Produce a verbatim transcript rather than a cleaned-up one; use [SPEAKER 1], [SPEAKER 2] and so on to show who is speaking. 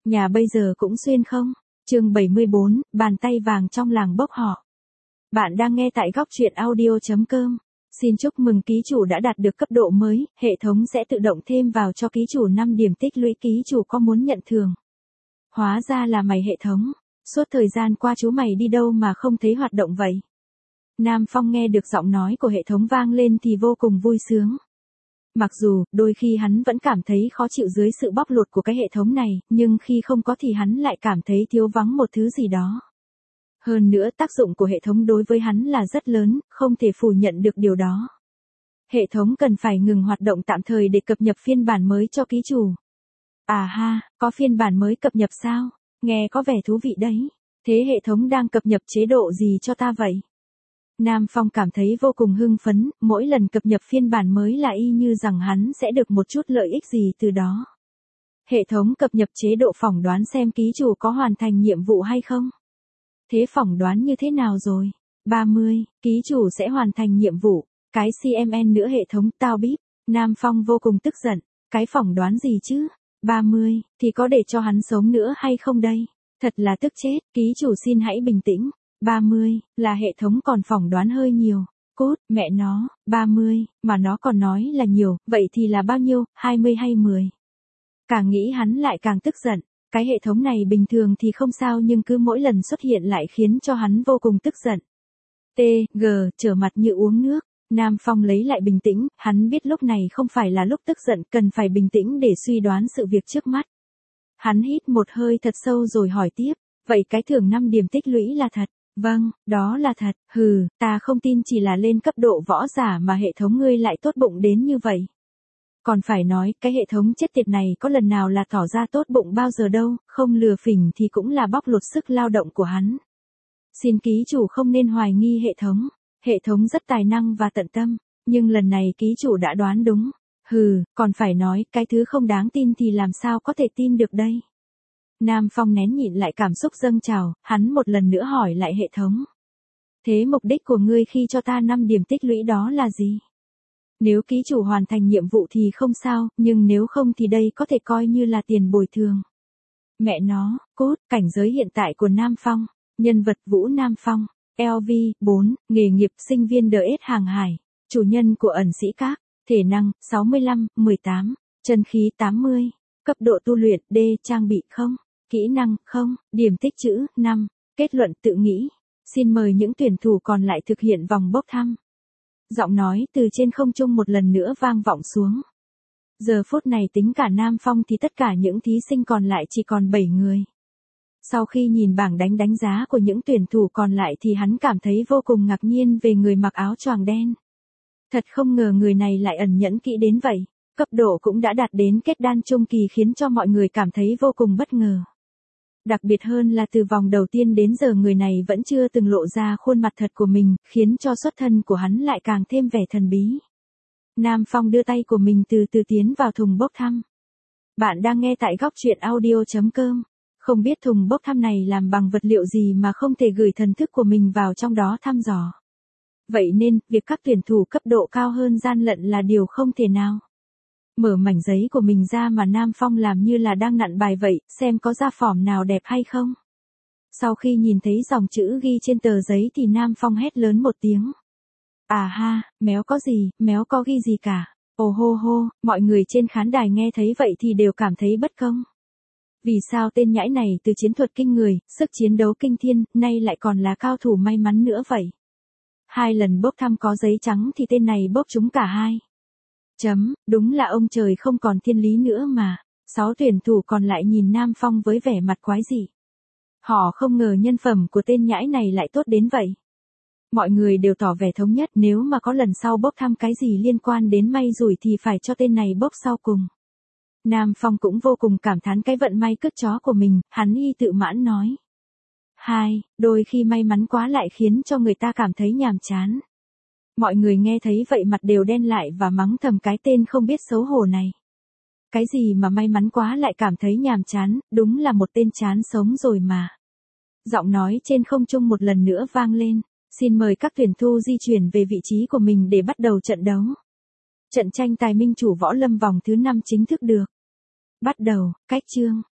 [SPEAKER 1] Nhà bây giờ cũng xuyên không? Chương bảy mươi bốn, bàn tay vàng trong làng bốc họ. Bạn đang nghe tại góc truyện audio chấm com. Xin chúc mừng ký chủ đã đạt được cấp độ mới, hệ thống sẽ tự động thêm vào cho ký chủ năm điểm tích lũy ký chủ có muốn nhận thưởng. Hóa ra là mày hệ thống, suốt thời gian qua chú mày đi đâu mà không thấy hoạt động vậy? Nam Phong nghe được giọng nói của hệ thống vang lên thì vô cùng vui sướng. Mặc dù, đôi khi hắn vẫn cảm thấy khó chịu dưới sự bóc lột của cái hệ thống này, nhưng khi không có thì hắn lại cảm thấy thiếu vắng một thứ gì đó. Hơn nữa tác dụng của hệ thống đối với hắn là rất lớn, không thể phủ nhận được điều đó. Hệ thống cần phải ngừng hoạt động tạm thời để cập nhật phiên bản mới cho ký chủ. À ha, có phiên bản mới cập nhật sao? Nghe có vẻ thú vị đấy. Thế hệ thống đang cập nhật chế độ gì cho ta vậy? Nam Phong cảm thấy vô cùng hưng phấn, mỗi lần cập nhật phiên bản mới là y như rằng hắn sẽ được một chút lợi ích gì từ đó. Hệ thống cập nhật chế độ phỏng đoán xem ký chủ có hoàn thành nhiệm vụ hay không. Thế phỏng đoán như thế nào rồi? ba mươi, ký chủ sẽ hoàn thành nhiệm vụ. Cái xê em en nữa hệ thống, tao bíp. Nam Phong vô cùng tức giận. Cái phỏng đoán gì chứ? ba mươi, thì có để cho hắn sống nữa hay không đây? Thật là tức chết, ký chủ xin hãy bình tĩnh. ba mươi, là hệ thống còn phỏng đoán hơi nhiều. Cốt, mẹ nó, ba mươi, mà nó còn nói là nhiều, vậy thì là bao nhiêu, hai mươi hay mười? Càng nghĩ hắn lại càng tức giận. Cái hệ thống này bình thường thì không sao nhưng cứ mỗi lần xuất hiện lại khiến cho hắn vô cùng tức giận. T, G, trở mặt như uống nước. Nam Phong lấy lại bình tĩnh, hắn biết lúc này không phải là lúc tức giận, cần phải bình tĩnh để suy đoán sự việc trước mắt. Hắn hít một hơi thật sâu rồi hỏi tiếp, vậy cái thưởng năm điểm tích lũy là thật? Vâng, đó là thật. Hừ, ta không tin chỉ là lên cấp độ võ giả mà hệ thống ngươi lại tốt bụng đến như vậy. Còn phải nói, cái hệ thống chết tiệt này có lần nào là tỏ ra tốt bụng bao giờ đâu, không lừa phỉnh thì cũng là bóc lột sức lao động của hắn. Xin ký chủ không nên hoài nghi hệ thống. Hệ thống rất tài năng và tận tâm, nhưng lần này ký chủ đã đoán đúng. Hừ, còn phải nói, cái thứ không đáng tin thì làm sao có thể tin được đây. Nam Phong nén nhịn lại cảm xúc dâng trào, hắn một lần nữa hỏi lại hệ thống. Thế mục đích của ngươi khi cho ta năm điểm tích lũy đó là gì? Nếu ký chủ hoàn thành nhiệm vụ thì không sao, nhưng nếu không thì đây có thể coi như là tiền bồi thường. Mẹ nó, cốt, cảnh giới hiện tại của Nam Phong, nhân vật Vũ Nam Phong, lờ vê, bốn, nghề nghiệp sinh viên đê ét hàng hải, chủ nhân của ẩn sĩ các, thể năng, sáu mươi lăm, mười tám, chân khí tám mươi, cấp độ tu luyện D, trang bị không, kỹ năng không, điểm tích trữ năm, kết luận tự nghĩ. Xin mời những tuyển thủ còn lại thực hiện vòng bốc thăm. Giọng nói từ trên không trung một lần nữa vang vọng xuống. Giờ phút này tính cả Nam Phong thì tất cả những thí sinh còn lại chỉ còn bảy người. Sau khi nhìn bảng đánh đánh giá của những tuyển thủ còn lại thì hắn cảm thấy vô cùng ngạc nhiên về người mặc áo choàng đen. Thật không ngờ người này lại ẩn nhẫn kỹ đến vậy, cấp độ cũng đã đạt đến kết đan trung kỳ khiến cho mọi người cảm thấy vô cùng bất ngờ. Đặc biệt hơn là từ vòng đầu tiên đến giờ người này vẫn chưa từng lộ ra khuôn mặt thật của mình, khiến cho xuất thân của hắn lại càng thêm vẻ thần bí. Nam Phong đưa tay của mình từ từ tiến vào thùng bốc thăm. Bạn đang nghe tại góc truyện audio chấm com. Không biết thùng bốc thăm này làm bằng vật liệu gì mà không thể gửi thần thức của mình vào trong đó thăm dò. Vậy nên, việc các tuyển thủ cấp độ cao hơn gian lận là điều không thể nào. Mở mảnh giấy của mình ra mà Nam Phong làm như là đang nặn bài vậy, xem có ra phỏm nào đẹp hay không. Sau khi nhìn thấy dòng chữ ghi trên tờ giấy thì Nam Phong hét lớn một tiếng. À ha, méo có gì, méo có ghi gì cả. Ồ hô hô, mọi người trên khán đài nghe thấy vậy thì đều cảm thấy bất công. Vì sao tên nhãi này từ chiến thuật kinh người, sức chiến đấu kinh thiên, nay lại còn là cao thủ may mắn nữa vậy? Hai lần bốc thăm có giấy trắng thì tên này bốc trúng cả hai. Chấm, đúng là ông trời không còn thiên lý nữa mà. Sáu tuyển thủ còn lại nhìn Nam Phong với vẻ mặt quái dị. Họ không ngờ nhân phẩm của tên nhãi này lại tốt đến vậy. Mọi người đều tỏ vẻ thống nhất nếu mà có lần sau bốc thăm cái gì liên quan đến may rủi thì phải cho tên này bốc sau cùng. Nam Phong cũng vô cùng cảm thán cái vận may cứt chó của mình, hắn y tự mãn nói. Hai, đôi khi may mắn quá lại khiến cho người ta cảm thấy nhàm chán. Mọi người nghe thấy vậy mặt đều đen lại và mắng thầm cái tên không biết xấu hổ này. Cái gì mà may mắn quá lại cảm thấy nhàm chán, đúng là một tên chán sống rồi mà. Giọng nói trên không trung một lần nữa vang lên, xin mời các tuyển thủ di chuyển về vị trí của mình để bắt đầu trận đấu. Trận tranh tài minh chủ võ lâm vòng thứ năm chính thức được bắt đầu, cách chương.